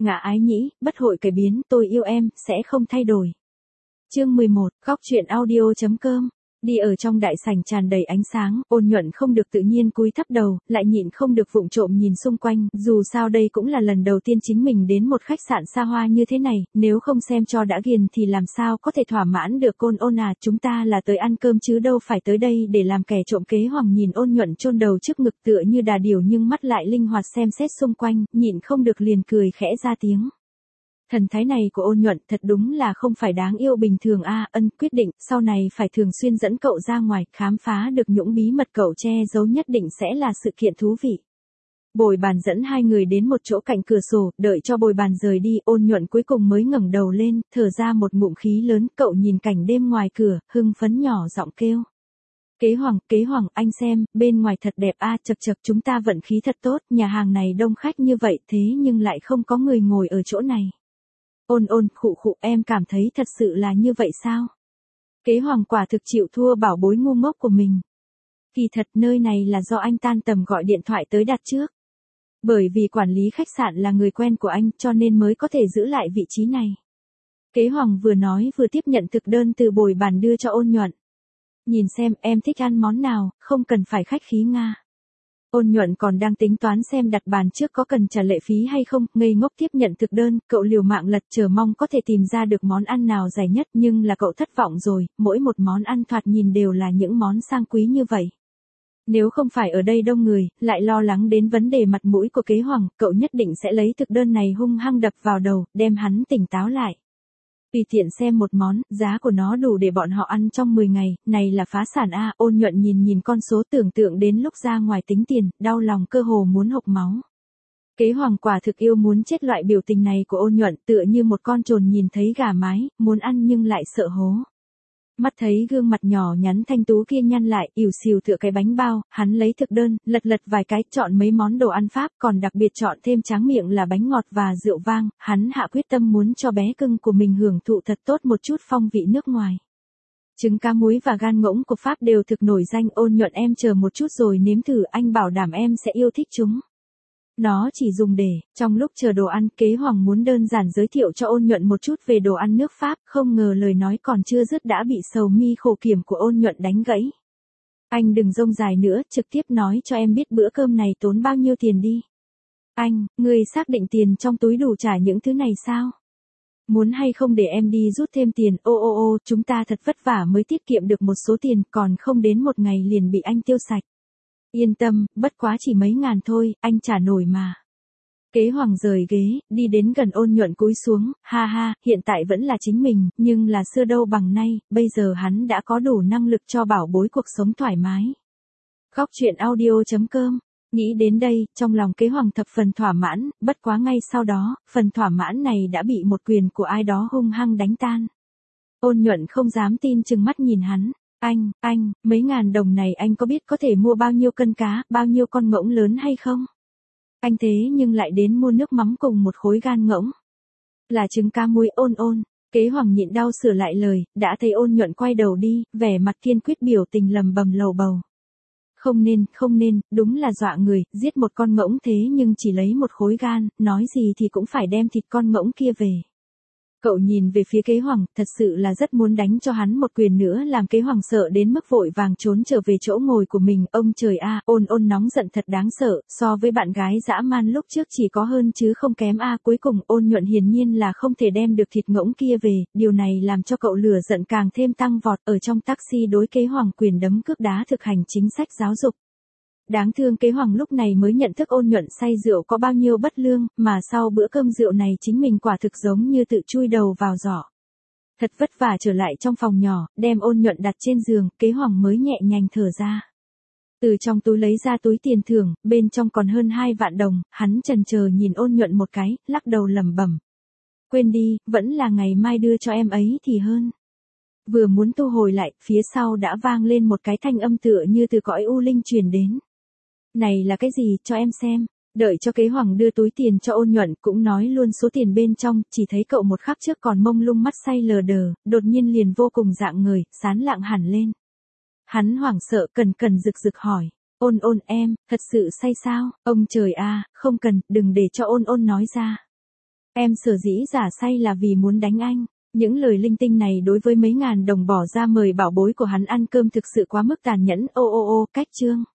ngã ái nhĩ, bất hội cải biến, tôi yêu em, sẽ không thay đổi. Chương 11, góc truyện audio.com. Đi ở trong đại sảnh tràn đầy ánh sáng, Ôn Nhuận không được tự nhiên cúi thấp đầu, lại nhịn không được vụng trộm nhìn xung quanh, dù sao đây cũng là lần đầu tiên chính mình đến một khách sạn xa hoa như thế này, nếu không xem cho đã ghiền thì làm sao có thể thỏa mãn được. Ôn à, chúng ta là tới ăn cơm chứ đâu phải tới đây để làm kẻ trộm. Kế Hoàng nhìn Ôn Nhuận chôn đầu trước ngực tựa như đà điểu nhưng mắt lại linh hoạt xem xét xung quanh, nhịn không được liền cười khẽ ra tiếng. Thần thái này của Ôn Nhuận thật đúng là không phải đáng yêu bình thường a. Ân quyết định, sau này phải thường xuyên dẫn cậu ra ngoài, khám phá được những bí mật cậu che giấu nhất định sẽ là sự kiện thú vị. Bồi bàn dẫn hai người đến một chỗ cạnh cửa sổ, đợi cho bồi bàn rời đi, Ôn Nhuận cuối cùng mới ngẩng đầu lên, thở ra một ngụm khí lớn, cậu nhìn cảnh đêm ngoài cửa, hưng phấn nhỏ giọng kêu. Kế Hoàng, anh xem, bên ngoài thật đẹp a. Chật chật, chúng ta vận khí thật tốt, nhà hàng này đông khách như vậy thế nhưng lại không có người ngồi ở chỗ này. Ôn, khụ, em cảm thấy thật sự là như vậy sao? Kế Hoàng quả thực chịu thua bảo bối ngu ngốc của mình. Kỳ thật nơi này là do anh tan tầm gọi điện thoại tới đặt trước. Bởi vì quản lý khách sạn là người quen của anh cho nên mới có thể giữ lại vị trí này. Kế Hoàng vừa nói vừa tiếp nhận thực đơn từ bồi bàn đưa cho Ôn Nhuận. Nhìn xem em thích ăn món nào, không cần phải khách khí Nga. Ôn Nhuận còn đang tính toán xem đặt bàn trước có cần trả lệ phí hay không, ngây ngốc tiếp nhận thực đơn, cậu liều mạng lật chờ mong có thể tìm ra được món ăn nào rẻ nhất nhưng là cậu thất vọng rồi, mỗi một món ăn thoạt nhìn đều là những món sang quý như vậy. Nếu không phải ở đây đông người, lại lo lắng đến vấn đề mặt mũi của Kế Hoàng, cậu nhất định sẽ lấy thực đơn này hung hăng đập vào đầu, đem hắn tỉnh táo lại. Tùy tiện xem một món, giá của nó đủ để bọn họ ăn trong 10 ngày, này là phá sản a. Ôn Nhuận nhìn con số tưởng tượng đến lúc ra ngoài tính tiền, đau lòng cơ hồ muốn hộc máu. Kế Hoàng quả thực yêu muốn chết loại biểu tình này của Ôn Nhuận, tựa như một con trồn nhìn thấy gà mái, muốn ăn nhưng lại sợ hố. Mắt thấy gương mặt nhỏ nhắn thanh tú kia nhăn lại, ỉu xìu tựa cái bánh bao, hắn lấy thực đơn, lật vài cái, chọn mấy món đồ ăn Pháp, còn đặc biệt chọn thêm tráng miệng là bánh ngọt và rượu vang, hắn hạ quyết tâm muốn cho bé cưng của mình hưởng thụ thật tốt một chút phong vị nước ngoài. Trứng cá muối và gan ngỗng của Pháp đều thực nổi danh. Ôn Nhuận em chờ một chút rồi nếm thử, anh bảo đảm em sẽ yêu thích chúng. Nó chỉ dùng để, trong lúc chờ đồ ăn, Kế Hoàng muốn đơn giản giới thiệu cho Ôn Nhuận một chút về đồ ăn nước Pháp, không ngờ lời nói còn chưa dứt đã bị sầu mi khổ kiểm của Ôn Nhuận đánh gãy. Anh đừng rông dài nữa, trực tiếp nói cho em biết bữa cơm này tốn bao nhiêu tiền đi. Anh, người xác định tiền trong túi đủ trả những thứ này sao? Muốn hay không để em đi rút thêm tiền, ô, chúng ta thật vất vả mới tiết kiệm được một số tiền, còn không đến một ngày liền bị anh tiêu sạch. Yên tâm, bất quá chỉ mấy ngàn thôi, anh trả nổi mà. Kế Hoàng rời ghế, đi đến gần Ôn Nhuận cúi xuống, ha, hiện tại vẫn là chính mình, nhưng là xưa đâu bằng nay, bây giờ hắn đã có đủ năng lực cho bảo bối cuộc sống thoải mái. Góc truyện audio.com. Nghĩ đến đây, trong lòng Kế Hoàng thập phần thỏa mãn, bất quá ngay sau đó, phần thỏa mãn này đã bị một quyền của ai đó hung hăng đánh tan. Ôn Nhuận không dám tin chừng mắt nhìn hắn. Anh, mấy ngàn đồng này anh có biết có thể mua bao nhiêu cân cá, bao nhiêu con ngỗng lớn hay không? Anh thế nhưng lại đến mua nước mắm cùng một khối gan ngỗng. Là trứng cá muối. Ôn. Kế Hoàng nhịn đau sửa lại lời, đã thấy Ôn Nhuận quay đầu đi, vẻ mặt kiên quyết biểu tình lầm bầm lầu bầu. Không nên, đúng là dọa người, giết một con ngỗng thế nhưng chỉ lấy một khối gan, nói gì thì cũng phải đem thịt con ngỗng kia về. Cậu nhìn về phía Kế Hoàng, thật sự là rất muốn đánh cho hắn một quyền nữa làm Kế Hoàng sợ đến mức vội vàng trốn trở về chỗ ngồi của mình. Ông trời a, Ôn nóng giận thật đáng sợ, so với bạn gái dã man lúc trước chỉ có hơn chứ không kém a. Cuối cùng Ôn Nhuận hiển nhiên là không thể đem được thịt ngỗng kia về, điều này làm cho cậu lửa giận càng thêm tăng vọt, ở trong taxi đối Kế Hoàng quyền đấm cước đá thực hành chính sách giáo dục. Đáng thương Kế Hoàng lúc này mới nhận thức Ôn Nhuận say rượu có bao nhiêu bất lương, mà sau bữa cơm rượu này chính mình quả thực giống như tự chui đầu vào giỏ. Thật vất vả trở lại trong phòng nhỏ, đem Ôn Nhuận đặt trên giường, Kế Hoàng mới nhẹ nhàng thở ra. Từ trong túi lấy ra túi tiền thưởng, bên trong còn hơn 2 vạn đồng, hắn chần chờ nhìn Ôn Nhuận một cái, lắc đầu lẩm bẩm. Quên đi, vẫn là ngày mai đưa cho em ấy thì hơn. Vừa muốn thu hồi lại, phía sau đã vang lên một cái thanh âm tựa như từ cõi u linh truyền đến. Này là cái gì, cho em xem. Đợi cho Kế Hoàng đưa túi tiền cho Ôn Nhuận, cũng nói luôn số tiền bên trong, chỉ thấy cậu một khắc trước còn mông lung mắt say lờ đờ, đột nhiên liền vô cùng dạng người, sán lạng hẳn lên. Hắn hoảng sợ cần rực hỏi. Ôn em, thật sự say sao? Ông trời a, không cần, đừng để cho Ôn nói ra. Em sở dĩ giả say là vì muốn đánh anh. Những lời linh tinh này đối với mấy ngàn đồng bỏ ra mời bảo bối của hắn ăn cơm thực sự quá mức tàn nhẫn. Ô ô ô, cách chương.